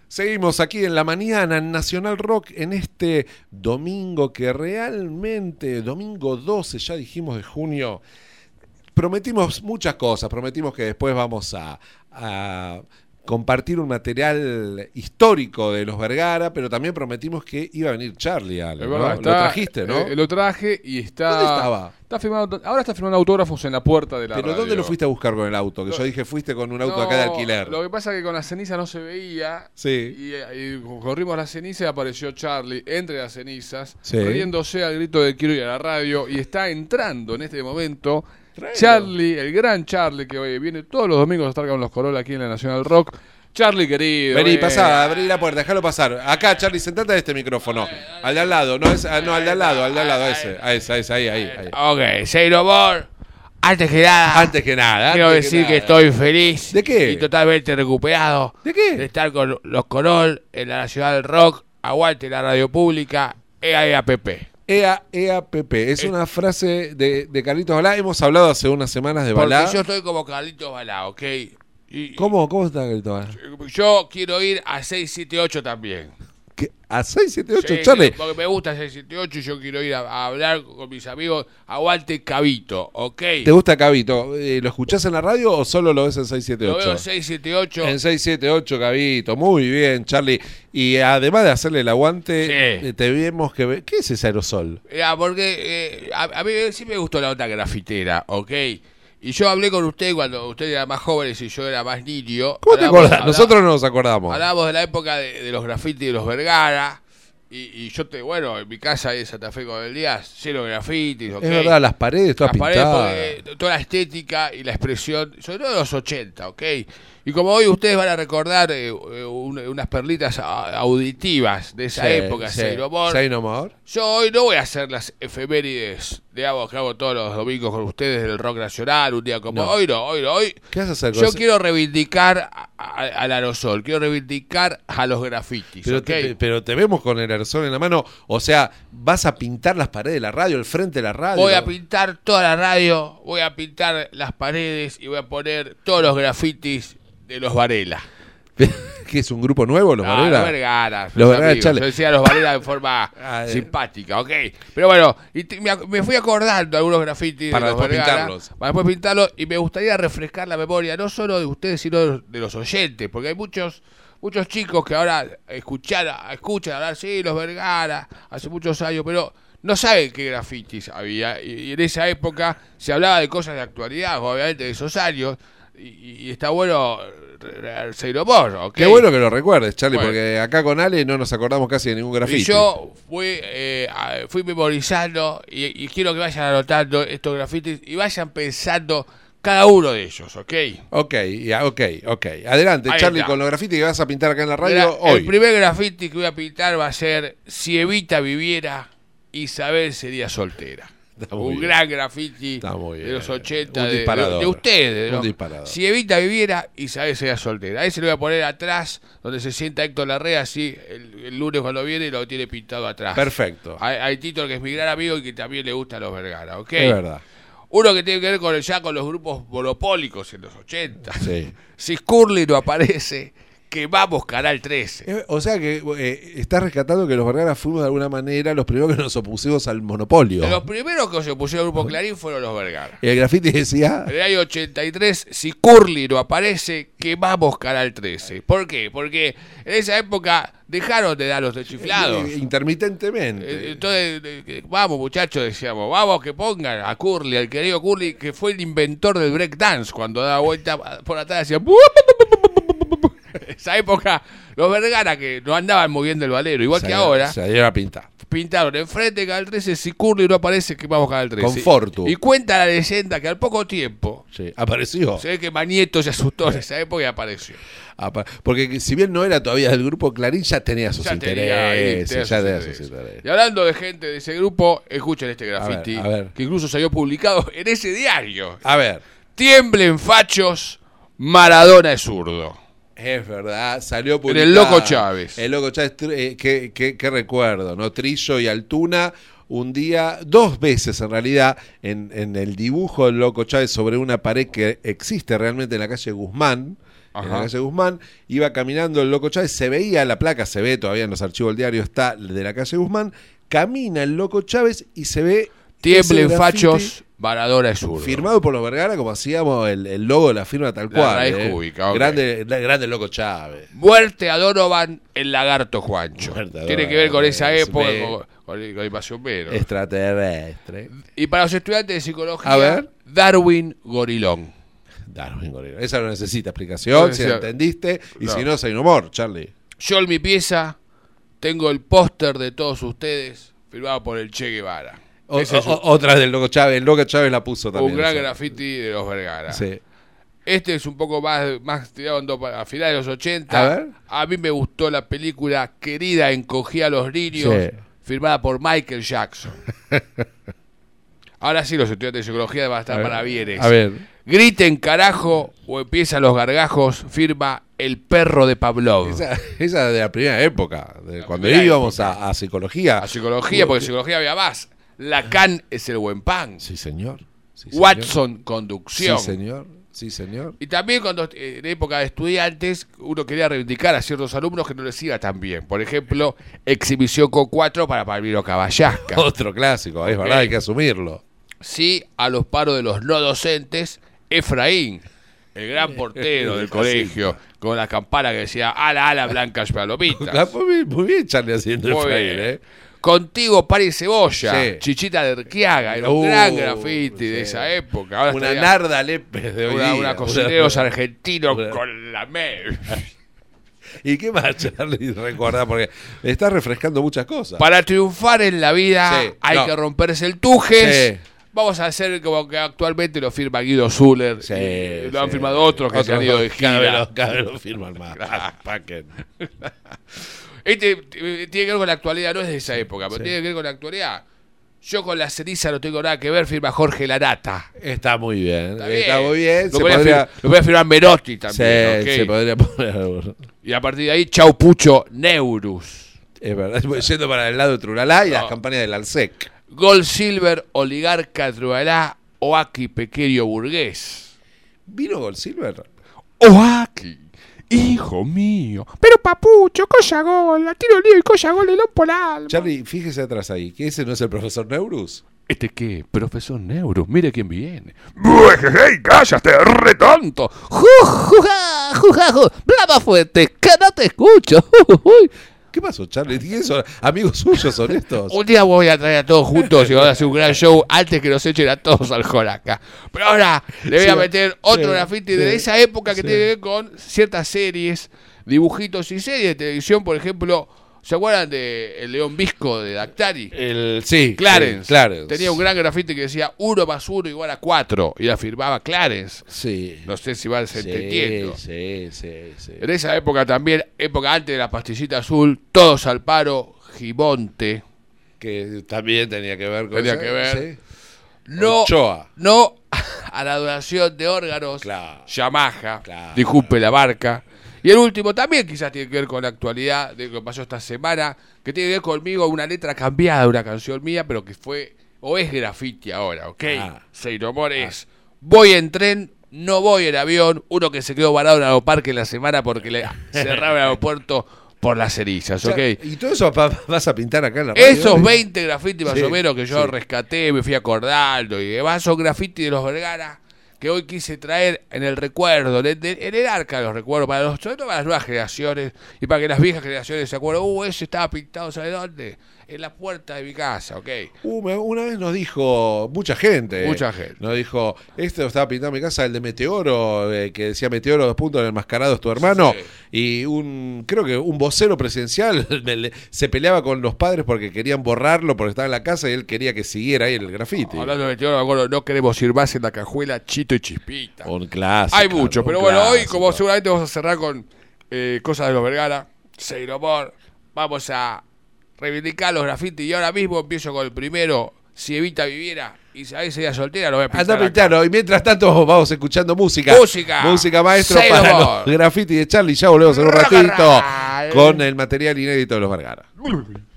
Seguimos aquí en la mañana en Nacional Rock en este domingo que realmente, domingo 12, ya dijimos de junio, prometimos muchas cosas, prometimos que después vamos a compartir un material histórico de los Vergara, pero también prometimos que iba a venir Charlie, Ale, ¿no? Verdad, Lo trajiste, ¿no? Lo traje y está... ¿Dónde estaba? Ahora está firmando autógrafos en la puerta de la ¿Pero radio. dónde lo fuiste a buscar con el auto? Que yo dije, fuiste con un auto acá de alquiler. Lo que pasa es que con la ceniza no se veía. Sí. Y corrimos la ceniza y apareció Charlie entre las cenizas, Sí. riéndose al grito de quiero ir a la radio. Y está entrando en este momento Tráelo. Charlie, el gran Charlie, que hoy viene todos los domingos a estar con los Corolla aquí en la Nacional Rock. Charlie, querido. Vení, pasá, abrí la puerta, déjalo pasar. Acá, Charlie, sentate a este micrófono. Al de al lado, no, al de al lado, a ese, ahí. Ok, Seiro Bor, antes que nada, quiero decir que estoy feliz. ¿De qué? Y totalmente recuperado. ¿De qué? De estar con los Corol en la Nacional Rock. Aguante la radio pública. EAPP. EAPP, es una frase de Carlitos Balá. Hemos hablado hace unas semanas de Balá. Porque yo estoy como Carlitos Balá, ¿ok? ¿Cómo está Carlitos Balá? Yo quiero ir a 678 también. ¿Qué? ¿A 678, Sí, Charlie? porque me gusta 678 y yo quiero ir a hablar con mis amigos. Aguante Cabito, ¿ok? ¿Te gusta Cabito? ¿Lo escuchás en la radio o solo lo ves en 678? Lo veo en 678. En 678, Cabito. Muy bien, Charlie. Y además de hacerle el aguante, Sí. te vemos que... ¿Qué es ese aerosol? Porque a mí sí me gustó la onda grafitera, ¿ok? Y yo hablé con usted cuando usted era más joven y yo era más niño. ¿Cómo te acordás? Nosotros no nos acordamos. Hablábamos de la época de los grafitis de los Vergara. Y yo, en mi casa ahí en Santa Fe con el Díaz, lleno de grafitis, ¿ok? Es verdad, las paredes todas Las paredes, pintadas. porque toda la estética y la expresión, sobre todo de los 80, ¿ok? Y como hoy ustedes van a recordar unas perlitas auditivas de esa época, Say No More, Say No More. yo hoy no voy a hacer las efemérides que hago todos los domingos con ustedes del rock nacional, un día como No. hoy no. ¿Qué vas a hacer con Yo ese- quiero reivindicar al aerosol, quiero reivindicar a los grafitis, Pero, ¿ok? pero te vemos con el aerosol en la mano. O sea, vas a pintar las paredes de la radio, el frente de la radio. Voy a pintar toda la radio, voy a pintar las paredes y voy a poner todos los grafitis de los Varela. ¿Qué es un grupo nuevo, los Varela? Los Vergara. Los Vergara, amigos. chale. Yo decía los Varela de forma simpática, ¿ok? Pero bueno, me fui acordando algunos grafitis Para de los después Vergara, pintarlos. para después pintarlos. Y me gustaría refrescar la memoria, no solo de ustedes, sino de los oyentes. Porque hay muchos chicos que ahora escuchan hablar, sí, los Vergara, hace muchos años, pero no saben qué grafitis había. Y en esa época se hablaba de cosas de actualidad, obviamente, de esos años. Y está bueno Say No More, ¿ok? Qué bueno que lo recuerdes, Charlie, Bueno. porque acá con Ale no nos acordamos casi de ningún grafiti. Y yo fui memorizando y quiero que vayan anotando estos grafitis y vayan pensando cada uno de ellos, ¿ok? Ok. Adelante, Ahí Charlie, está. con los grafitis que vas a pintar acá en la radio Mira, hoy. el primer grafiti que voy a pintar va a ser Si Evita viviera, Isabel sería soltera. Está muy Un bien. gran grafiti Está muy de bien. los 80 Un de disparador. ustedes, ¿no? Un disparador. Si Evita viviera, Isabel sería soltera. Ahí se lo voy a poner atrás, donde se sienta Héctor Larrea, así, el lunes cuando viene lo tiene pintado atrás. Perfecto. Hay Tito, que es mi gran amigo y que también le gusta a los Vergara, ¿ok? Es verdad. Uno que tiene que ver con los grupos monopólicos en los 80. Sí. Si Curly no aparece, quemamos Canal 13. O sea que estás rescatando que los Vergara fuimos de alguna manera los primeros que nos opusimos al monopolio. Los primeros que se pusieron al grupo Clarín fueron los Vergara. Y el grafiti decía... En el año 83, si Curly no aparece, quemamos Canal 13. ¿Por qué? Porque en esa época dejaron de dar los chiflados. Intermitentemente. Entonces, vamos muchachos, decíamos, vamos que pongan a Curly, al querido Curly, que fue el inventor del breakdance, cuando daba vuelta por atrás decía... Esa época, los Vergara que no andaban moviendo el valero, igual que ahora, Se iba a pintar. pintaron enfrente de Canal 13, si Curly no aparece, quemamos Canal 13. Con Fortu. Y cuenta la leyenda que al poco tiempo, Sí, apareció. se ve que Manieto se asustó en esa época y apareció. Porque si bien no era todavía del grupo Clarín, ya tenía sus Ya tenía intereses. Ya tenía sus intereses. intereses. Y hablando de gente de ese grupo, escuchen este graffiti, A ver. que incluso salió publicado en ese diario. A ver, Tiemblen fachos, Maradona es zurdo. es verdad, salió En publicado. el Loco Chávez. El Loco Chávez, qué recuerdo, ¿no? Trillo y Altuna, un día, dos veces en realidad, en el dibujo del Loco Chávez sobre una pared que existe realmente en la calle Guzmán, en la calle Guzmán, iba caminando el Loco Chávez, se veía la placa, se ve todavía en los archivos del diario, está de la calle Guzmán, camina el Loco Chávez y se ve... Tiemblen fachos, Varadora es zurdo. Firmado por los Vergara, como hacíamos el logo de la firma tal cual. raíz cúbica, okay. Grande Loco Chávez. Muerte a Donovan, el lagarto Juancho. Tiene que ver con esa época, con la invasión menos. Extraterrestre. Y para los estudiantes de psicología, A ver. Darwin Gorilón. Darwin Gorilón. Esa no necesita explicación, si la entendiste. Y si no, sin humor, Charlie. Yo en mi pieza tengo el póster de todos ustedes, firmado por el Che Guevara. Otra del Loco Chávez. El Loco Chávez la puso también. Un gran graffiti de los Vergara. Sí. Este es un poco más tirando a finales de los 80. A ver. A mí me gustó la película Querida encogía a los niños, Sí. firmada por Michael Jackson. Ahora sí, los estudiantes de psicología van a estar para bienes. A ver. Griten carajo o empiezan los gargajos, firma El perro de Pavlov. Esa de la primera época, cuando primera íbamos a psicología. A psicología, porque en psicología había más. Lacan es el buen pan. Sí, señor. Sí, Watson, conducción. Sí, señor. Sí, señor. Y también cuando en época de estudiantes uno quería reivindicar a ciertos alumnos que no les iba tan bien. Por ejemplo, exhibición con 4 para Palmiro Caballasca. Otro clásico, es verdad, hay que asumirlo. Sí, a los paros de los no docentes, Efraín, el gran portero del colegio, con la campana que decía ala blancas palomitas. Muy bien, Charlie, haciendo Muy Efraín, bien. Contigo, Pari Cebolla, Sí. Chichita de Erquiaga, era un gran graffiti de esa época. Ahora Una estaría Narda Lépez de hoy día. una cocineros argentinos con la ¿Y qué más, Charlie, recordá? Porque estás refrescando muchas cosas. Para triunfar en la vida hay que romperse el tujes. Sí. Vamos a hacer como que actualmente lo firma Guido Zuller. Sí, lo han firmado otros que se han ido de gira. Cada vez lo firman más. Paquen. Este tiene que ver con la actualidad, no es de esa época, pero tiene que ver con la actualidad. Yo con la ceniza no tengo nada que ver, firma Jorge Lanata. Está muy bien. Está muy bien. Lo voy a firmar Merotti también. Se podría poner. Y a partir de ahí, Chau Pucho Neurus. Es verdad. Voy yendo para el lado de Trulala y las campañas del Alsec. Gold Silver, Oligarca Trualá, Oaki Pequeño Burgués. ¿Vino Gold Silver? Oaki, hijo mío. Pero papucho, cosa gol, la tiro lío y cosa gol de lo por alma. Charlie, fíjese atrás ahí, que ese no es el profesor Neurus. ¿Este qué? Profesor Neurus, mire quién viene. ¡Hey, cállate, re tonto! ¡Blama fuerte, que no te escucho! ¿Qué pasó, Charlie? ¿Quiénes son? ¿Amigos suyos son estos? Un día voy a traer a todos juntos y voy a hacer un gran show antes que nos echen a todos al Joraca. Pero ahora le voy a meter otro graffiti de esa época que tiene que ver con ciertas series, dibujitos y series de televisión. Por ejemplo, ¿se acuerdan de El León Visco de Dactari? Sí, Clarence. Clarence. Tenía un gran grafiti que decía 1 más 1 igual a 4 y la firmaba Clarence. Sí. No sé si va entendiendo. Sí. En esa época también, época antes de la pastillita azul, todos al paro, Gimonte. Que también tenía que ver con Tenía eso. que ver. Sí. No, Ochoa. no a la donación de órganos, Claro. Yamaha, Claro. disculpe la marca. Y el último también quizás tiene que ver con la actualidad de lo que pasó esta semana, que tiene que ver conmigo, una letra cambiada de una canción mía, pero que fue o es graffiti ahora, ¿ok? Seiromor es, voy en tren, no voy en avión, uno que se quedó varado en el aeroparque la semana porque le cerraron el aeropuerto por las cerizas, ¿ok? Y todo eso vas a pintar acá en la radio. Esos 20 grafitis más Sí, o menos que yo sí. rescaté, me fui acordando y demás, son grafitis de los Vergara que hoy quise traer en el recuerdo, en el arca de los recuerdos, sobre todo para las nuevas generaciones y para que las viejas generaciones se acuerden, ese estaba pintado, ¿sabe dónde? En la puerta de mi casa, ¿ok? Una vez nos dijo mucha gente. Nos dijo, este lo estaba pintando en mi casa, el de Meteoro, que decía Meteoro 2 puntos, el enmascarado es tu hermano. Sí. Y creo que un vocero presidencial se peleaba con los padres porque querían borrarlo porque estaba en la casa y él quería que siguiera ahí el grafiti. Hablando de Meteoro, me acuerdo, no queremos ir más en la cajuela, Chito y Chispita. Un clásico. Hay mucho, pero bueno, hoy como seguramente vamos a cerrar con cosas de los Vergara, Seiromor, vamos a reivindicar los grafitis y ahora mismo empiezo con el primero, si Evita viviera y si ahí sería soltera, lo voy a pintar. Anda a pintarlo y mientras tanto vamos escuchando música. Música maestro Seiromor. para los grafitis de Charlie. Ya volvemos en un ratito con el material inédito de los Vergara.